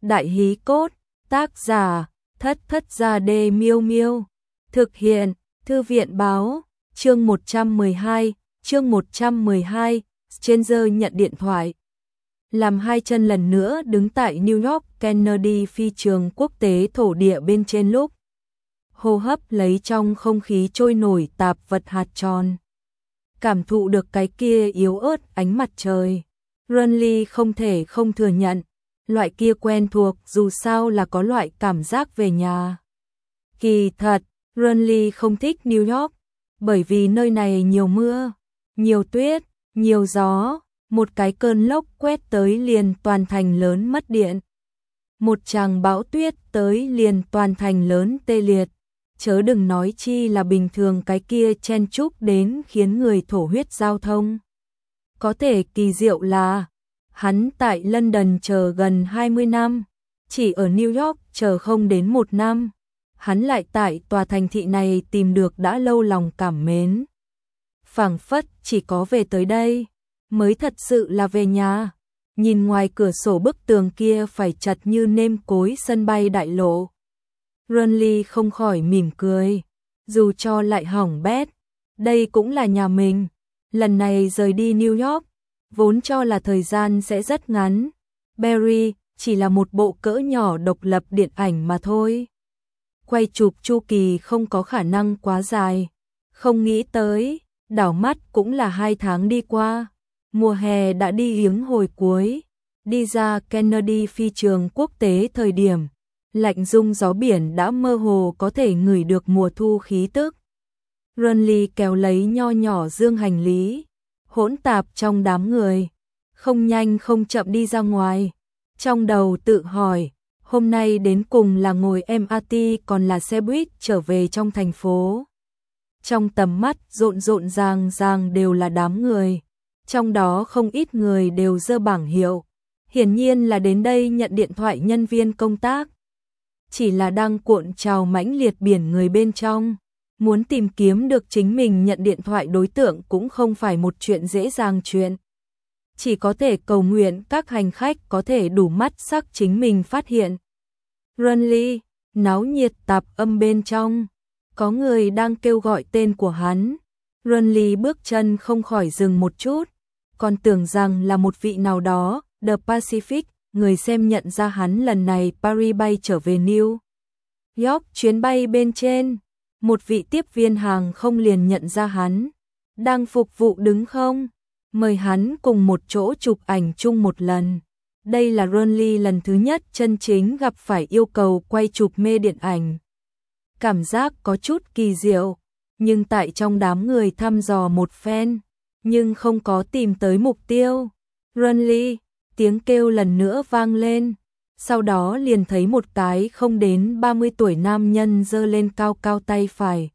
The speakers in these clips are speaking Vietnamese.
Đại hí cốt, tác giả, Thất Thất Gia Đê Miêu Miêu. Thực hiện, Thư viện báo, chương 112, Stranger nhận điện thoại. Làm hai chân lần nữa đứng tại New York Kennedy phi trường quốc tế thổ địa bên trên lúc. Hô hấp lấy trong không khí trôi nổi tạp vật hạt tròn. Cảm thụ được cái kia yếu ớt ánh mặt trời. Runley không thể không thừa nhận. Loại kia quen thuộc dù sao là có loại cảm giác về nhà. Kỳ thật, Runley không thích New York, bởi vì nơi này nhiều mưa, nhiều tuyết, nhiều gió, một cái cơn lốc quét tới liền toàn thành lớn mất điện. Một tràng bão tuyết tới liền toàn thành lớn tê liệt, chớ đừng nói chi là bình thường cái kia chen chúc đến khiến người thổ huyết giao thông. Có thể kỳ diệu là hắn tại London chờ gần 20 năm, chỉ ở New York chờ không đến 1 năm. Hắn lại tại tòa thành thị này tìm được đã lâu lòng cảm mến. Phảng phất chỉ có về tới đây, mới thật sự là về nhà. Nhìn ngoài cửa sổ bức tường kia phải chật như nêm cối sân bay đại lộ. Runley không khỏi mỉm cười, dù cho lại hỏng bét, đây cũng là nhà mình. Lần này rời đi New York, vốn cho là thời gian sẽ rất ngắn. Barry chỉ là một bộ cỡ nhỏ độc lập điện ảnh mà thôi. Quay chụp chu kỳ không có khả năng quá dài. Không nghĩ tới, đảo mắt cũng là 2 tháng đi qua. Mùa hè đã đi hiếng hồi cuối. Đi ra Kennedy phi trường quốc tế thời điểm, lạnh rung gió biển đã mơ hồ có thể ngửi được mùa thu khí tức. Runley kéo lấy nho nhỏ dương hành lý, hỗn tạp trong đám người, không nhanh không chậm đi ra ngoài. Trong đầu tự hỏi, hôm nay đến cùng là ngồi MRT còn là xe buýt trở về trong thành phố. Trong tầm mắt rộn rộn ràng ràng đều là đám người, trong đó không ít người đều giơ bảng hiệu, hiển nhiên là đến đây nhận điện thoại nhân viên công tác. Chỉ là đang cuộn trào mãnh liệt biển người bên trong, muốn tìm kiếm được chính mình nhận điện thoại đối tượng cũng không phải một chuyện dễ dàng chuyện. Chỉ có thể cầu nguyện các hành khách có thể đủ mắt sắc chính mình phát hiện. Runley, náo nhiệt tạp âm bên trong, có người đang kêu gọi tên của hắn. Runley bước chân không khỏi dừng một chút, còn tưởng rằng là một vị nào đó, The Pacific, người xem nhận ra hắn lần này Paris bay trở về New York chuyến bay bên trên. Một vị tiếp viên hàng không liền nhận ra hắn, đang phục vụ đứng không? Mời hắn cùng một chỗ chụp ảnh chung một lần. Đây là Runley lần thứ nhất chân chính gặp phải yêu cầu quay chụp mê điện ảnh. Cảm giác có chút kỳ diệu, nhưng tại trong đám người thăm dò một phen, nhưng không có tìm tới mục tiêu. Runley, tiếng kêu lần nữa vang lên, sau đó liền thấy một cái không đến 30 tuổi nam nhân giơ lên cao cao tay phải,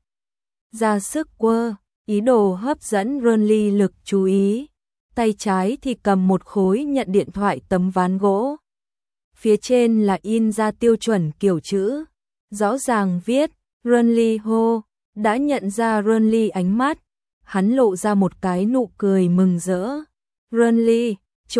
ra sức quơ, ý đồ hấp dẫn Runley lực chú ý. Tay trái thì cầm một khối nhận điện thoại tấm ván gỗ. Phía trên là in ra tiêu chuẩn kiểu chữ, rõ ràng viết Runley hô. Đã nhận ra Runley ánh mắt, hắn lộ ra một cái nụ cười mừng rỡ. Runley,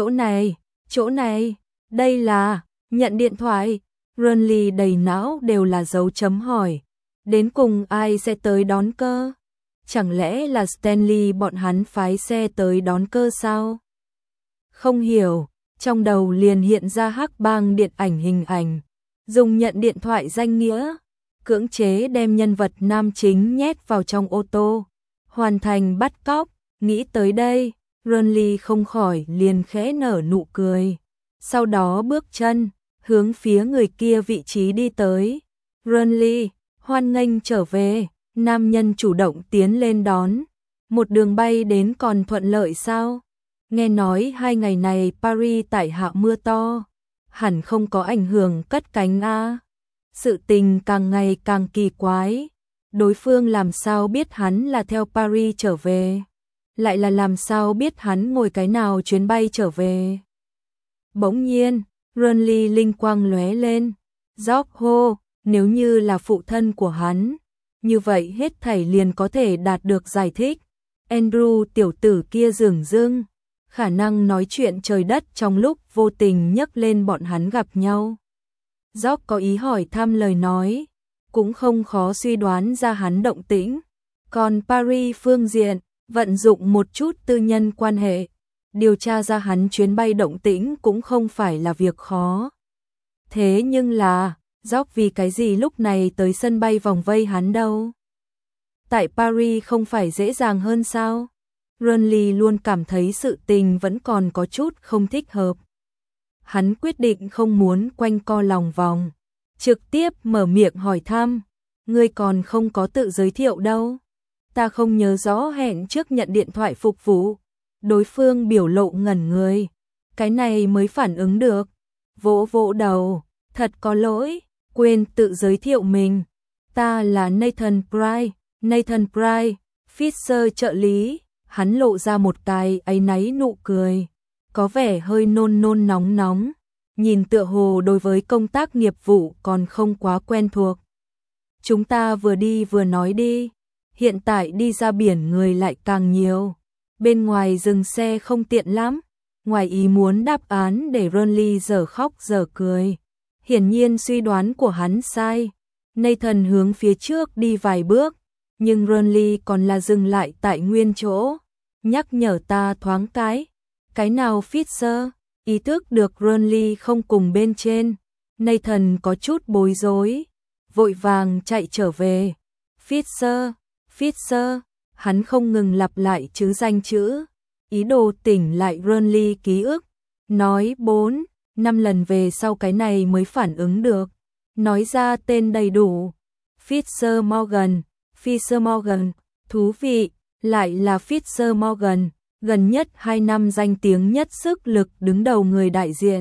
chỗ này, đây là nhận điện thoại. Runley đầy não đều là dấu chấm hỏi. Đến cùng ai sẽ tới đón cơ? Chẳng lẽ là Stanley bọn hắn phái xe tới đón cơ sao? Không hiểu, trong đầu liền hiện ra hắc bang điện ảnh hình ảnh. Dùng nhận điện thoại danh nghĩa, cưỡng chế đem nhân vật nam chính nhét vào trong ô tô, hoàn thành bắt cóc. Nghĩ tới đây, Runley không khỏi liền khẽ nở nụ cười. Sau đó bước chân, hướng phía người kia vị trí đi tới. Runley, hoan nghênh trở về. Nam nhân chủ động tiến lên đón. Một đường bay đến còn thuận lợi sao? Nghe nói 2 ngày này Paris tại hạ mưa to, hẳn không có ảnh hưởng cất cánh a. Sự tình càng ngày càng kỳ quái. Đối phương làm sao biết hắn là theo Paris trở về? Lại là làm sao biết hắn ngồi cái nào chuyến bay trở về? Bỗng nhiên, Runley linh quang lóe lên. George hô, nếu như là phụ thân của hắn, như vậy hết thảy liền có thể đạt được giải thích. Andrew tiểu tử kia dửng dưng, khả năng nói chuyện trời đất trong lúc vô tình nhắc lên bọn hắn gặp nhau. Jock có ý hỏi thăm lời nói, cũng không khó suy đoán ra hắn động tĩnh. Còn Paris phương diện, vận dụng một chút tư nhân quan hệ, điều tra ra hắn chuyến bay động tĩnh cũng không phải là việc khó. Thế nhưng là, Jock vì cái gì lúc này tới sân bay vòng vây hắn đâu? Tại Paris không phải dễ dàng hơn sao? Renly luôn cảm thấy sự tình vẫn còn có chút không thích hợp. Hắn quyết định không muốn quanh co lòng vòng, trực tiếp mở miệng hỏi thăm, ngươi còn không có tự giới thiệu đâu. Ta không nhớ rõ hẹn trước nhận điện thoại phục vụ. Đối phương biểu lộ ngẩn người, cái này mới phản ứng được. Vỗ vỗ đầu, thật có lỗi, quên tự giới thiệu mình. Ta là Nathan Price, Fisher trợ lý. Hắn lộ ra một cái áy náy nụ cười, có vẻ hơi nôn nôn nóng nóng, nhìn tựa hồ đối với công tác nghiệp vụ còn không quá quen thuộc. Chúng ta vừa đi vừa nói đi, hiện tại đi ra biển người lại càng nhiều, bên ngoài dừng xe không tiện lắm. Ngoài ý muốn đáp án để Renly giờ khóc giờ cười. Hiển nhiên suy đoán của hắn sai. Nathan hướng phía trước đi vài bước, nhưng Renly còn là dừng lại tại nguyên chỗ, nhắc nhở ta thoáng cái nào Fisher, ý thức được Renly không cùng bên trên, Nathan có chút bối rối, vội vàng chạy trở về. Fisher, hắn không ngừng lặp lại danh chữ, ý đồ tỉnh lại Renly ký ức, nói 4, 5 lần về sau cái này mới phản ứng được, nói ra tên đầy đủ, Fisher Morgan, thú vị, lại là Fisher Morgan, gần nhất 2 năm danh tiếng nhất sức lực đứng đầu người đại diện.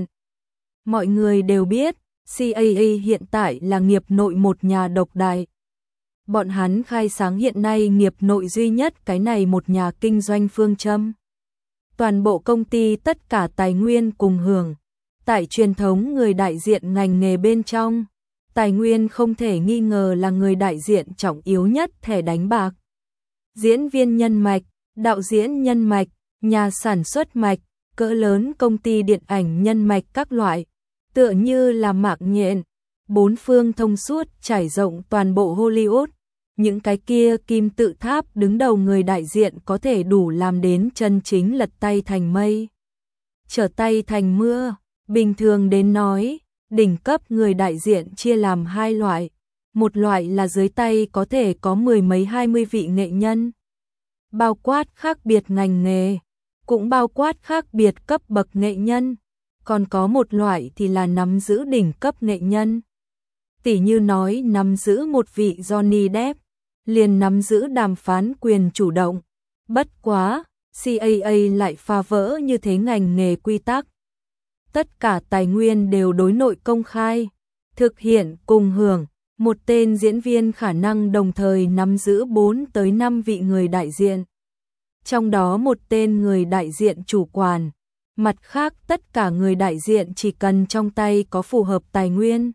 Mọi người đều biết, CAA hiện tại là nghiệp nội một nhà độc đại. Bọn hắn khai sáng hiện nay nghiệp nội duy nhất cái này một nhà kinh doanh phương châm. Toàn bộ công ty tất cả tài nguyên cùng hưởng. Tại truyền thống người đại diện ngành nghề bên trong, tài nguyên không thể nghi ngờ là người đại diện trọng yếu nhất thẻ đánh bạc. Diễn viên nhân mạch, đạo diễn nhân mạch, nhà sản xuất mạch, cỡ lớn công ty điện ảnh nhân mạch các loại, tựa như là mạng nhện, bốn phương thông suốt trải rộng toàn bộ Hollywood. Những cái kia kim tự tháp đứng đầu người đại diện có thể đủ làm đến chân chính lật tay thành mây, trở tay thành mưa. Bình thường đến nói, đỉnh cấp người đại diện chia làm 2 loại. Một loại là dưới tay có thể có 10 mấy 20 vị nghệ nhân, bao quát khác biệt ngành nghề, cũng bao quát khác biệt cấp bậc nghệ nhân. Còn có một loại thì là nắm giữ đỉnh cấp nghệ nhân. Tỉ như nói nắm giữ một vị Johnny Depp, liền nắm giữ đàm phán quyền chủ động. Bất quá, CAA lại phá vỡ như thế ngành nghề quy tắc. Tất cả tài nguyên đều đối nội công khai, thực hiện cùng hưởng. Một tên diễn viên khả năng đồng thời nắm giữ 4 tới 5 vị người đại diện. Trong đó một tên người đại diện chủ quản. Mặt khác tất cả người đại diện chỉ cần trong tay có phù hợp tài nguyên,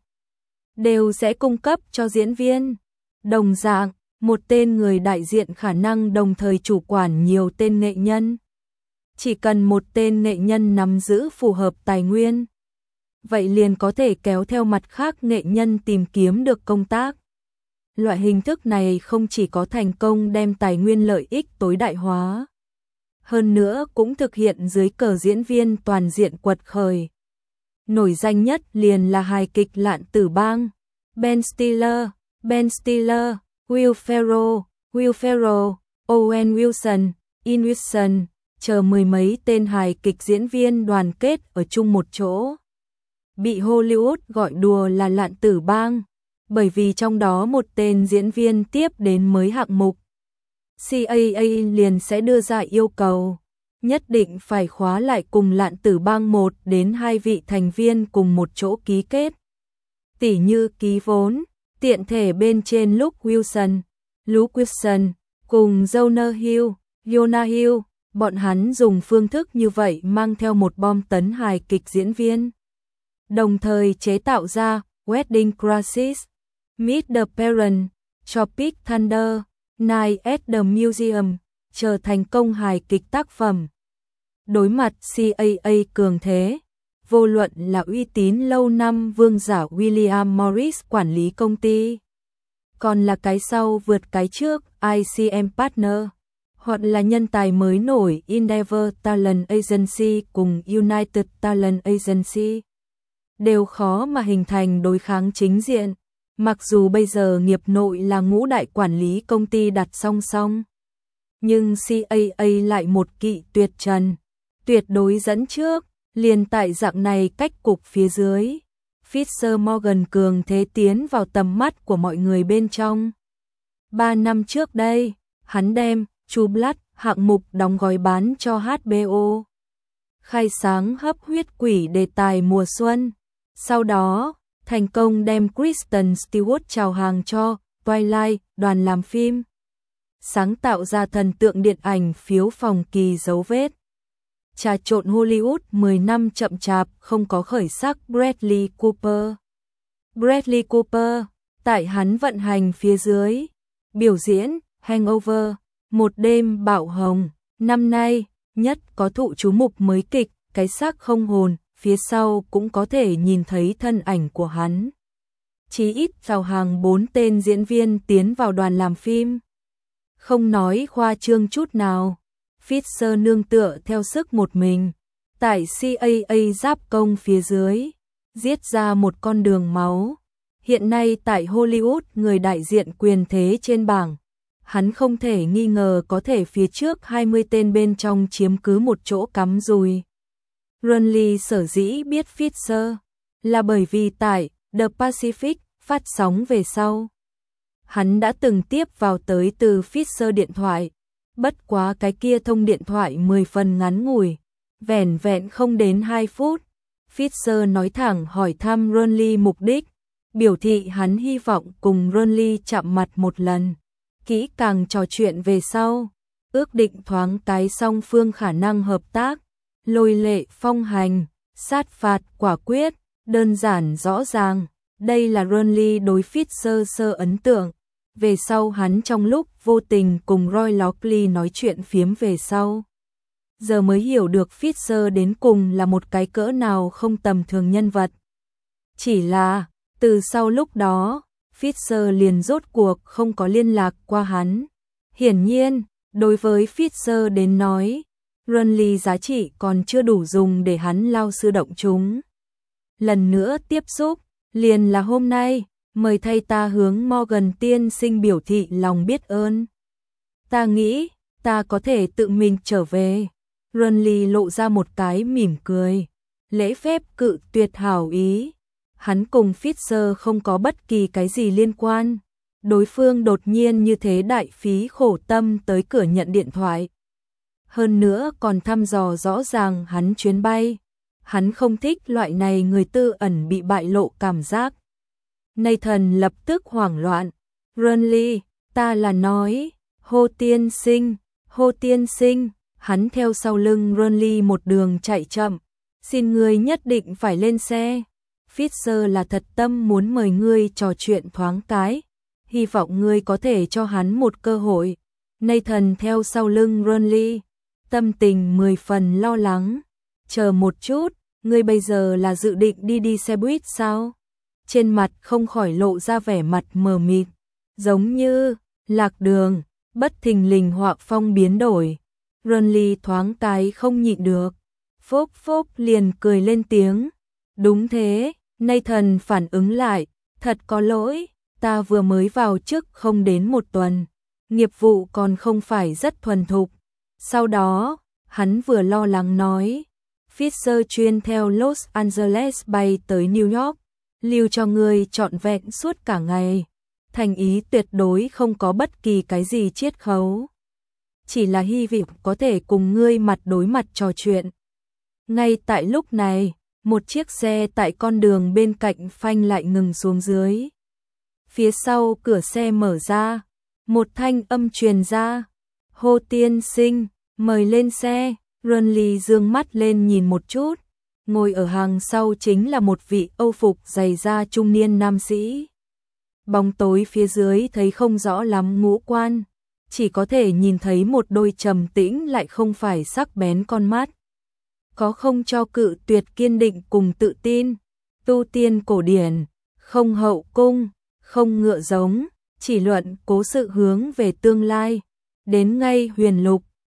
đều sẽ cung cấp cho diễn viên. Đồng dạng, một tên người đại diện khả năng đồng thời chủ quản nhiều tên nghệ nhân. Chỉ cần một tên nghệ nhân nắm giữ phù hợp tài nguyên, vậy liền có thể kéo theo mặt khác nghệ nhân tìm kiếm được công tác. Loại hình thức này không chỉ có thành công đem tài nguyên lợi ích tối đại hóa, hơn nữa cũng thực hiện dưới cờ diễn viên toàn diện quật khởi. Nổi danh nhất liền là hài kịch Lạn Tử Bang, Ben Stiller, Will Ferrell, Owen Wilson, Ian Wilson, chờ mười mấy tên hài kịch diễn viên đoàn kết ở chung một chỗ. Bị Hollywood gọi đùa là Lạn Tử Bang, bởi vì trong đó một tên diễn viên tiếp đến mới hạng mục, CAA liền sẽ đưa ra yêu cầu, nhất định phải khóa lại cùng Lạn Tử Bang 1 đến 2 vị thành viên cùng một chỗ ký kết. Tỉ như ký vốn, tiện thể bên trên Luke Wilson, cùng Jonah Hill, bọn hắn dùng phương thức như vậy mang theo một bom tấn hài kịch diễn viên. Đồng thời chế tạo ra Wedding Crisis, Meet the Parents, Tropic Thunder, Night at the Museum, trở thành công hài kịch tác phẩm. Đối mặt CAA cường thế, vô luận là uy tín lâu năm vương giả William Morris quản lý công ty, còn là cái sau vượt cái trước ICM Partner, hoặc là nhân tài mới nổi Endeavor Talent Agency cùng United Talent Agency, đều khó mà hình thành đối kháng chính diện. Mặc dù bây giờ nghiệp nội là ngũ đại quản lý công ty đặt song song, nhưng CAA lại một kỵ tuyệt trần, tuyệt đối dẫn trước, liền tại dạng này cách cục phía dưới. Fisher Morgan cường thế tiến vào tầm mắt của mọi người bên trong. 3 năm trước đây, hắn đem True Blood hạng mục đóng gói bán cho HBO, khai sáng hấp huyết quỷ đề tài mùa xuân. Sau đó, thành công đem Kristen Stewart chào hàng cho Twilight đoàn làm phim, sáng tạo ra thần tượng điện ảnh phiếu phòng kỳ dấu vết. Trà trộn Hollywood 10 năm chậm chạp không có khởi sắc Bradley Cooper. Bradley Cooper, tại hắn vận hành phía dưới, biểu diễn Hangover, một đêm bạo hồng, năm nay nhất có thụ chú mục mới kịch Cái xác không hồn, phía sau cũng có thể nhìn thấy thân ảnh của hắn. Chí ít chào hàng 4 tên diễn viên tiến vào đoàn làm phim. Không nói khoa trương chút nào, Fisher nương tựa theo sức một mình, tại CAA giáp công phía dưới, giết ra một con đường máu. Hiện nay tại Hollywood người đại diện quyền thế trên bảng, hắn không thể nghi ngờ có thể phía trước 20 tên bên trong chiếm cứ một chỗ cắm rùi. Ronley sở dĩ biết Fisher là bởi vì tại The Pacific phát sóng về sau, hắn đã từng tiếp vào tới từ Fisher điện thoại, bất quá cái kia thông điện thoại 10 phần ngắn ngủi, vẻn vẹn không đến 2 phút. Fisher nói thẳng hỏi thăm Ronley mục đích, biểu thị hắn hy vọng cùng Ronley chạm mặt một lần, kỹ càng trò chuyện về sau, ước định thoáng cái song phương khả năng hợp tác, lôi lệ phong hành, sát phạt quả quyết, đơn giản rõ ràng. Đây là Ronley đối Fisher sơ ấn tượng. Về sau hắn trong lúc vô tình cùng Roy Lockley nói chuyện phiếm về sau, giờ mới hiểu được Fisher đến cùng là một cái cỡ nào không tầm thường nhân vật. Chỉ là, từ sau lúc đó, Fisher liền rốt cuộc không có liên lạc qua hắn. Hiển nhiên, đối với Fisher đến nói, Ronley giá trị còn chưa đủ dùng để hắn lao sư động chúng. Lần nữa tiếp xúc, liền là hôm nay, mời thay ta hướng Morgan tiên sinh biểu thị lòng biết ơn. Ta nghĩ, ta có thể tự mình trở về. Ronley lộ ra một cái mỉm cười, lễ phép cự tuyệt hảo ý. Hắn cùng Fisher không có bất kỳ cái gì liên quan. Đối phương đột nhiên như thế đại phí khổ tâm tới cửa nhận điện thoại. Hơn nữa còn thăm dò rõ ràng hắn chuyến bay. Hắn không thích loại này người tư ẩn bị bại lộ cảm giác. Nathan lập tức hoảng loạn. Ronley, ta là nói, Hồ tiên sinh, hắn theo sau lưng Ronley một đường chạy chậm. Xin ngươi nhất định phải lên xe. Fisher là thật tâm muốn mời ngươi trò chuyện thoáng cái. Hy vọng ngươi có thể cho hắn một cơ hội. Nathan theo sau lưng Ronley, tâm tình 10 phần lo lắng. Chờ một chút, ngươi bây giờ là dự định đi xe buýt sao? Trên mặt không khỏi lộ ra vẻ mặt mờ mịt, giống như lạc đường, bất thình lình hoặc phong biến đổi. Ronley thoáng cái không nhịn được, phốc phốc liền cười lên tiếng. Đúng thế, Nathan phản ứng lại, thật có lỗi, ta vừa mới vào chức không đến một tuần, nghiệp vụ còn không phải rất thuần thục. Sau đó, hắn vừa lo lắng nói, Fisher chuyên theo Los Angeles bay tới New York, lưu cho ngươi trọn vẹn suốt cả ngày. Thành ý tuyệt đối không có bất kỳ cái gì chiết khấu. Chỉ là hy vọng có thể cùng ngươi mặt đối mặt trò chuyện. Ngay tại lúc này, một chiếc xe tại con đường bên cạnh phanh lại ngừng xuống dưới. Phía sau cửa xe mở ra, một thanh âm truyền ra. Hồ tiên sinh, mời lên xe. Ronley dương mắt lên nhìn một chút. Ngồi ở hàng sau chính là một vị Âu phục dày da trung niên nam sĩ. Bóng tối phía dưới thấy không rõ lắm ngũ quan, chỉ có thể nhìn thấy một đôi trầm tĩnh lại không phải sắc bén con mắt. có không cho cự tuyệt kiên định cùng tự tin, tu tiên cổ điển, không hậu cung, không ngựa giống, chỉ luận cố sự hướng về tương lai, đến ngay huyền lục,